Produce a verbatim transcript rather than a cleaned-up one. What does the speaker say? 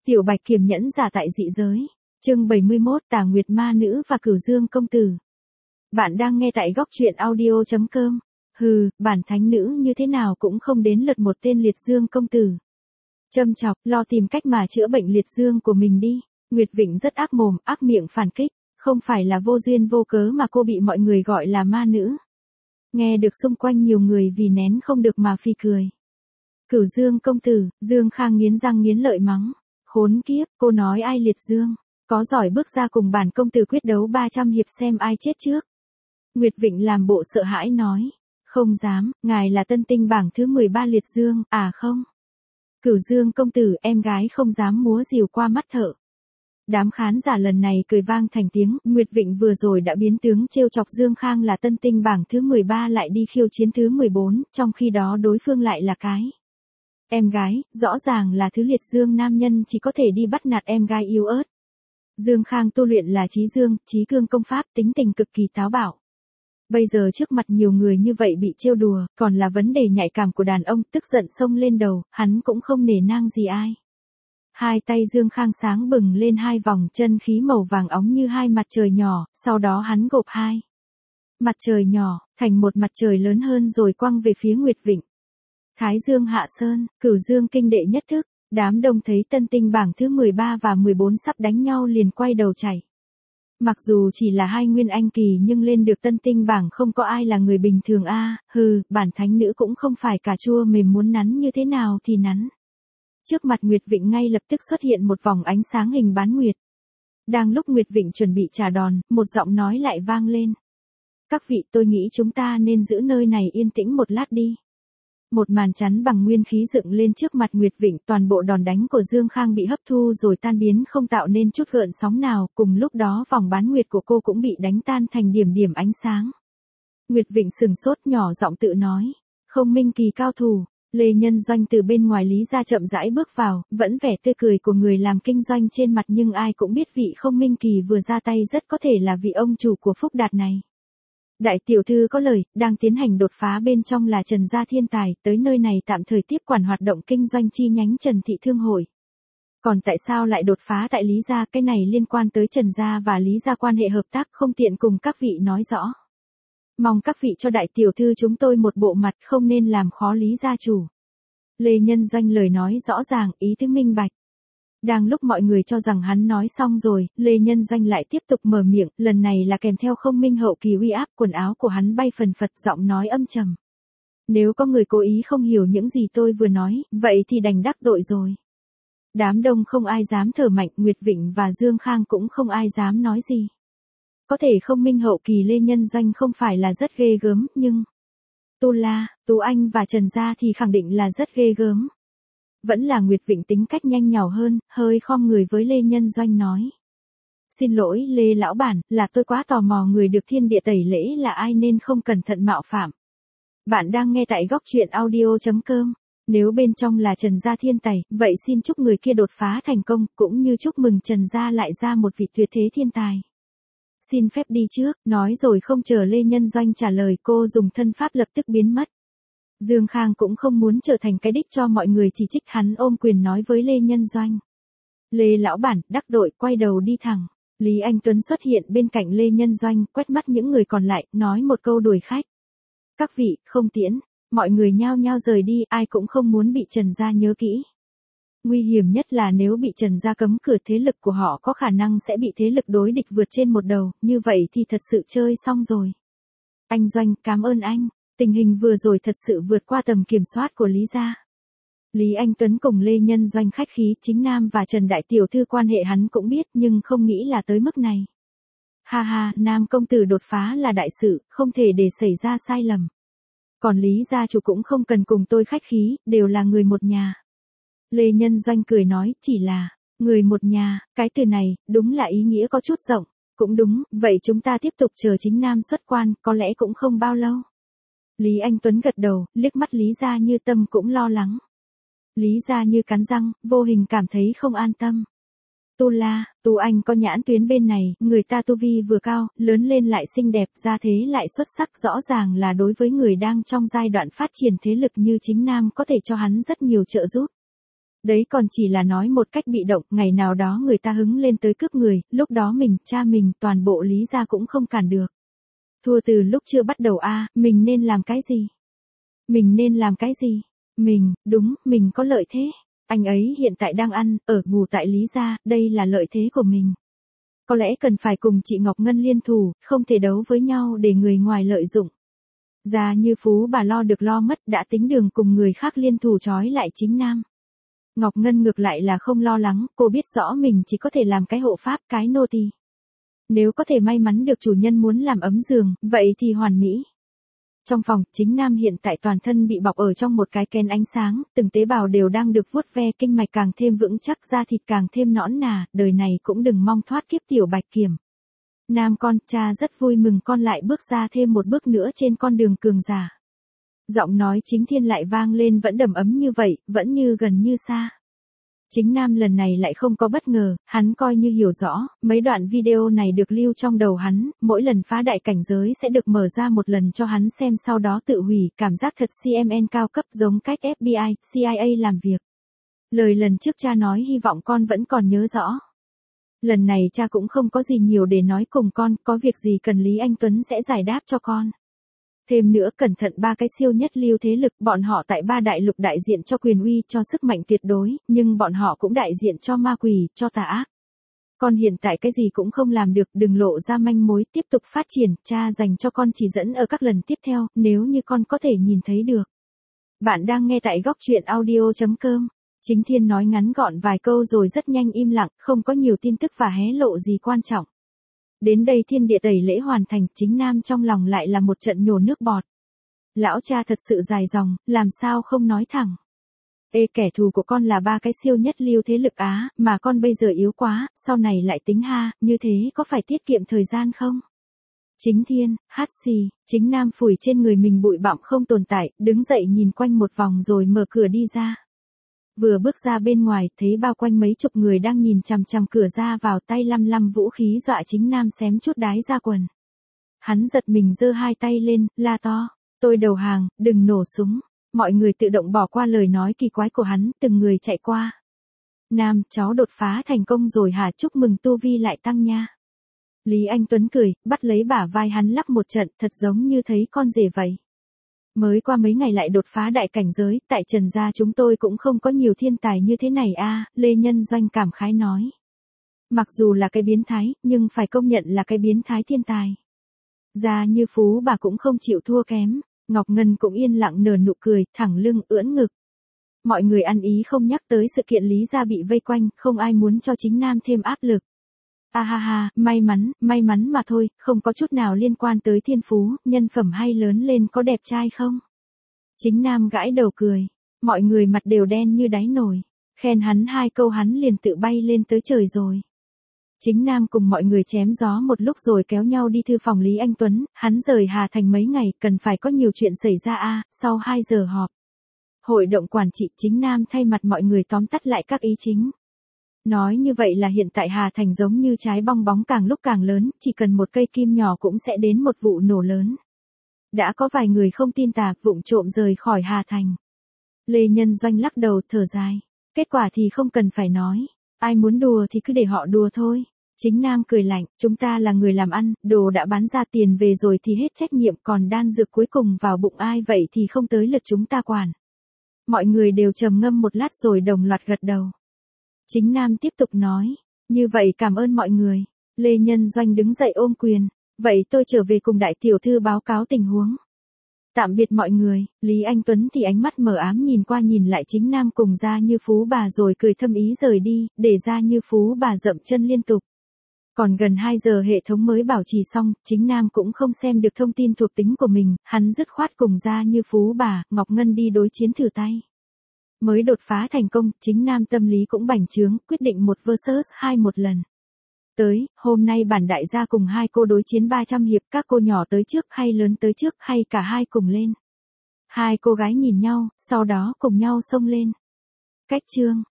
Tiểu Bạch kiềm nhẫn giả tại dị giới. Chương bảy mươi mốt Tà Nguyệt Ma Nữ và Cửu Dương Công Tử. Bạn đang nghe tại góc truyện audio chấm com. Hừ, bản thánh nữ như thế nào cũng không đến lượt một tên liệt dương công tử. Châm chọc, lo tìm cách mà chữa bệnh liệt dương của mình đi. Nguyệt Vịnh rất ác mồm, ác miệng phản kích. Không phải là vô duyên vô cớ mà cô bị mọi người gọi là ma nữ. Nghe được xung quanh nhiều người vì nén không được mà phì cười. Cửu Dương Công Tử, Dương Khang nghiến răng nghiến lợi mắng. Khốn kiếp, cô nói ai liệt dương, có giỏi bước ra cùng bản công tử quyết đấu ba trăm hiệp xem ai chết trước. Nguyệt Vịnh làm bộ sợ hãi nói, không dám, ngài là tân tinh bảng thứ mười ba liệt dương, à không. Cửu Dương Công Tử, em gái không dám múa rìu qua mắt thợ. Đám khán giả lần này cười vang thành tiếng, Nguyệt Vịnh vừa rồi đã biến tướng trêu chọc Dương Khang là tân tinh bảng thứ mười ba lại đi khiêu chiến thứ mười bốn, trong khi đó đối phương lại là cái em gái, rõ ràng là thứ liệt dương nam nhân chỉ có thể đi bắt nạt em gái yếu ớt. Dương Khang tu luyện là trí dương, trí cương công pháp, tính tình cực kỳ táo bạo. Bây giờ trước mặt nhiều người như vậy bị trêu đùa, còn là vấn đề nhạy cảm của đàn ông, tức giận xông lên đầu, hắn cũng không nể nang gì ai. Hai tay Dương Khang sáng bừng lên hai vòng chân khí màu vàng óng như hai mặt trời nhỏ, sau đó hắn gộp hai mặt trời nhỏ, thành một mặt trời lớn hơn rồi quăng về phía Nguyệt Vịnh. Thái Dương hạ sơn, Cửu Dương kinh đệ nhất thức, đám đông thấy tân tinh bảng thứ mười ba và mười bốn sắp đánh nhau liền quay đầu chạy. Mặc dù chỉ là hai nguyên anh kỳ nhưng lên được tân tinh bảng không có ai là người bình thường a, à, hừ, bản thánh nữ cũng không phải cà chua mềm muốn nắn như thế nào thì nắn. Trước mặt Nguyệt Vịnh ngay lập tức xuất hiện một vòng ánh sáng hình bán nguyệt. Đang lúc Nguyệt Vịnh chuẩn bị trả đòn, một giọng nói lại vang lên. Các vị, tôi nghĩ chúng ta nên giữ nơi này yên tĩnh một lát đi. Một màn chắn bằng nguyên khí dựng lên trước mặt Nguyệt Vịnh, toàn bộ đòn đánh của Dương Khang bị hấp thu rồi tan biến không tạo nên chút gợn sóng nào, cùng lúc đó vòng bán nguyệt của cô cũng bị đánh tan thành điểm điểm ánh sáng. Nguyệt Vịnh sừng sốt nhỏ giọng tự nói, không minh kỳ cao thủ. Lê Nhân Doanh từ bên ngoài Lý gia chậm rãi bước vào, vẫn vẻ tươi cười của người làm kinh doanh trên mặt nhưng ai cũng biết vị không minh kỳ vừa ra tay rất có thể là vị ông chủ của Phúc Đạt này. Đại tiểu thư có lời, đang tiến hành đột phá bên trong là Trần Gia Thiên Tài, tới nơi này tạm thời tiếp quản hoạt động kinh doanh chi nhánh Trần Thị Thương Hội. Còn tại sao lại đột phá tại Lý Gia, cái này liên quan tới Trần Gia và Lý Gia quan hệ hợp tác không tiện cùng các vị nói rõ. Mong các vị cho đại tiểu thư chúng tôi một bộ mặt không nên làm khó Lý gia chủ. Lê Nhân Doanh lời nói rõ ràng, ý tứ minh bạch. Đang lúc mọi người cho rằng hắn nói xong rồi, Lê Nhân Doanh lại tiếp tục mở miệng, lần này là kèm theo không minh hậu kỳ uy áp, quần áo của hắn bay phần phật, giọng nói âm trầm. Nếu có người cố ý không hiểu những gì tôi vừa nói, vậy thì đành đắc tội rồi. Đám đông không ai dám thở mạnh, Nguyệt Vịnh và Dương Khang cũng không ai dám nói gì. Có thể không minh hậu kỳ Lê Nhân Doanh không phải là rất ghê gớm, nhưng Tu La, Tú Anh và Trần Gia thì khẳng định là rất ghê gớm. Vẫn là Nguyệt Vịnh tính cách nhanh nhảu hơn, hơi khom người với Lê Nhân Doanh nói. Xin lỗi Lê lão bản, là tôi quá tò mò người được thiên địa tẩy lễ là ai nên không cẩn thận mạo phạm. Bạn đang nghe tại góc truyện audio chấm com. Nếu bên trong là Trần Gia Thiên Tài, vậy xin chúc người kia đột phá thành công, cũng như chúc mừng Trần Gia lại ra một vị tuyệt thế thiên tài. Xin phép đi trước, nói rồi không chờ Lê Nhân Doanh trả lời cô dùng thân pháp lập tức biến mất. Dương Khang cũng không muốn trở thành cái đích cho mọi người chỉ trích hắn ôm quyền nói với Lê Nhân Doanh. Lê lão bản, đắc đội, quay đầu đi thẳng. Lý Anh Tuấn xuất hiện bên cạnh Lê Nhân Doanh, quét mắt những người còn lại, nói một câu đuổi khách. Các vị, không tiễn, mọi người nhao nhao rời đi, ai cũng không muốn bị Trần Gia nhớ kỹ. Nguy hiểm nhất là nếu bị Trần Gia cấm cửa thế lực của họ có khả năng sẽ bị thế lực đối địch vượt trên một đầu, như vậy thì thật sự chơi xong rồi. Anh Doanh, cảm ơn anh, tình hình vừa rồi thật sự vượt qua tầm kiểm soát của Lý Gia. Lý Anh Tuấn cùng Lê Nhân Doanh khách khí, Chính Nam và Trần Đại Tiểu Thư quan hệ hắn cũng biết nhưng không nghĩ là tới mức này. Ha ha, Nam công tử đột phá là đại sự, không thể để xảy ra sai lầm. Còn Lý gia chủ cũng không cần cùng tôi khách khí, đều là người một nhà. Lê Nhân Doanh cười nói, chỉ là, người một nhà, cái từ này, đúng là ý nghĩa có chút rộng, cũng đúng, vậy chúng ta tiếp tục chờ Chính Nam xuất quan, có lẽ cũng không bao lâu. Lý Anh Tuấn gật đầu, liếc mắt Lý Gia Như tâm cũng lo lắng. Lý Gia Như cắn răng, vô hình cảm thấy không an tâm. Tu La, Tú Anh có nhãn tuyến bên này, người ta tu vi vừa cao, lớn lên lại xinh đẹp, gia thế lại xuất sắc, rõ ràng là đối với người đang trong giai đoạn phát triển thế lực như Chính Nam có thể cho hắn rất nhiều trợ giúp. Đấy còn chỉ là nói một cách bị động, ngày nào đó người ta hứng lên tới cướp người, lúc đó mình, cha mình, toàn bộ Lý gia cũng không cản được. Thua từ lúc chưa bắt đầu a, mình nên làm cái gì? Mình nên làm cái gì? Mình, đúng, mình có lợi thế. Anh ấy hiện tại đang ăn, ở, ngủ tại Lý gia, đây là lợi thế của mình. Có lẽ cần phải cùng chị Ngọc Ngân liên thủ, không thể đấu với nhau để người ngoài lợi dụng. Gia Như Phú bà lo được lo mất, đã tính đường cùng người khác liên thủ trói lại Chính Nam. Ngọc Ngân ngược lại là không lo lắng, cô biết rõ mình chỉ có thể làm cái hộ pháp, cái nô tỳ. Nếu có thể may mắn được chủ nhân muốn làm ấm giường, vậy thì hoàn mỹ. Trong phòng, Chính Nam hiện tại toàn thân bị bọc ở trong một cái kén ánh sáng, từng tế bào đều đang được vuốt ve, kinh mạch càng thêm vững chắc, da thịt càng thêm nõn nà, đời này cũng đừng mong thoát kiếp tiểu bạch kiểm. Nam con, cha rất vui mừng con lại bước ra thêm một bước nữa trên con đường cường giả. Giọng nói Chính Thiên lại vang lên vẫn đầm ấm như vậy, vẫn như gần như xa. Chính Nam lần này lại không có bất ngờ, hắn coi như hiểu rõ, mấy đoạn video này được lưu trong đầu hắn, mỗi lần phá đại cảnh giới sẽ được mở ra một lần cho hắn xem sau đó tự hủy, cảm giác thật xê em en cao cấp giống cách ép bê i, xê i a làm việc. Lời lần trước cha nói hy vọng con vẫn còn nhớ rõ. Lần này cha cũng không có gì nhiều để nói cùng con, có việc gì cần Lý Anh Tuấn sẽ giải đáp cho con. Thêm nữa cẩn thận ba cái siêu nhất lưu thế lực, bọn họ tại ba đại lục đại diện cho quyền uy, cho sức mạnh tuyệt đối, nhưng bọn họ cũng đại diện cho ma quỷ, cho tà ác. Con hiện tại cái gì cũng không làm được, đừng lộ ra manh mối, tiếp tục phát triển, cha dành cho con chỉ dẫn ở các lần tiếp theo, nếu như con có thể nhìn thấy được. Bạn đang nghe tại góc truyện audio chấm com. Chính Thiên nói ngắn gọn vài câu rồi rất nhanh im lặng, không có nhiều tin tức và hé lộ gì quan trọng. Đến đây thiên địa tẩy lễ hoàn thành, Chính Nam trong lòng lại là một trận nhổ nước bọt. Lão cha thật sự dài dòng, làm sao không nói thẳng. Ê, kẻ thù của con là ba cái siêu nhất lưu thế lực Á, mà con bây giờ yếu quá, sau này lại tính ha, như thế có phải tiết kiệm thời gian không? Chính Thiên, hát xì, Chính Nam phủi trên người mình bụi bặm không tồn tại, đứng dậy nhìn quanh một vòng rồi mở cửa đi ra. Vừa bước ra bên ngoài, thấy bao quanh mấy chục người đang nhìn chằm chằm cửa ra vào, tay lăm lăm vũ khí dọa Chính Nam xém chút đái ra quần. Hắn giật mình giơ hai tay lên, la to, tôi đầu hàng, đừng nổ súng. Mọi người tự động bỏ qua lời nói kỳ quái của hắn, từng người chạy qua. Nam, cháu đột phá thành công rồi hả, chúc mừng tu vi lại tăng nha. Lý Anh Tuấn cười, bắt lấy bả vai hắn lắc một trận, thật giống như thấy con rể vậy. Mới qua mấy ngày lại đột phá đại cảnh giới, tại Trần gia chúng tôi cũng không có nhiều thiên tài như thế này a, Lê Nhân Doanh cảm khái nói. Mặc dù là cái biến thái, nhưng phải công nhận là cái biến thái thiên tài. Gia Như Phú bà cũng không chịu thua kém, Ngọc Ngân cũng yên lặng nở nụ cười, thẳng lưng ưỡn ngực. Mọi người ăn ý không nhắc tới sự kiện Lý gia bị vây quanh, không ai muốn cho Chính Nam thêm áp lực. A ha ha, may mắn, may mắn mà thôi, không có chút nào liên quan tới thiên phú, nhân phẩm hay lớn lên có đẹp trai không? Chính Nam gãi đầu cười, mọi người mặt đều đen như đáy nồi, khen hắn hai câu hắn liền tự bay lên tới trời rồi. Chính Nam cùng mọi người chém gió một lúc rồi kéo nhau đi thư phòng Lý Anh Tuấn, hắn rời Hà Thành mấy ngày, cần phải có nhiều chuyện xảy ra a, sau hai giờ họp. Hội đồng quản trị, Chính Nam thay mặt mọi người tóm tắt lại các ý chính. Nói như vậy là hiện tại Hà Thành giống như trái bong bóng càng lúc càng lớn, chỉ cần một cây kim nhỏ cũng sẽ đến một vụ nổ lớn. Đã có vài người không tin tà, vụng trộm rời khỏi Hà Thành. Lê Nhân Doanh lắc đầu thở dài. Kết quả thì không cần phải nói. Ai muốn đùa thì cứ để họ đùa thôi. Chính Nam cười lạnh, chúng ta là người làm ăn, đồ đã bán ra tiền về rồi thì hết trách nhiệm, còn đan dược cuối cùng vào bụng ai vậy thì không tới lượt chúng ta quản. Mọi người đều trầm ngâm một lát rồi đồng loạt gật đầu. Chính Nam tiếp tục nói, như vậy cảm ơn mọi người. Lê Nhân Doanh đứng dậy ôm quyền, vậy tôi trở về cùng đại tiểu thư báo cáo tình huống. Tạm biệt mọi người, Lý Anh Tuấn thì ánh mắt mờ ám nhìn qua nhìn lại Chính Nam cùng Gia Như Phú bà rồi cười thâm ý rời đi, để Gia Như Phú bà dậm chân liên tục. Còn gần hai giờ hệ thống mới bảo trì xong, Chính Nam cũng không xem được thông tin thuộc tính của mình, hắn dứt khoát cùng Gia Như Phú bà, Ngọc Ngân đi đối chiến thử tay. Mới đột phá thành công, Chính Nam tâm lý cũng bành trướng, quyết định một versus hai một lần. Tới, hôm nay bản đại gia cùng hai cô đối chiến ba trăm hiệp, các cô nhỏ tới trước hay lớn tới trước hay cả hai cùng lên. Hai cô gái nhìn nhau, sau đó cùng nhau xông lên. Cách chương.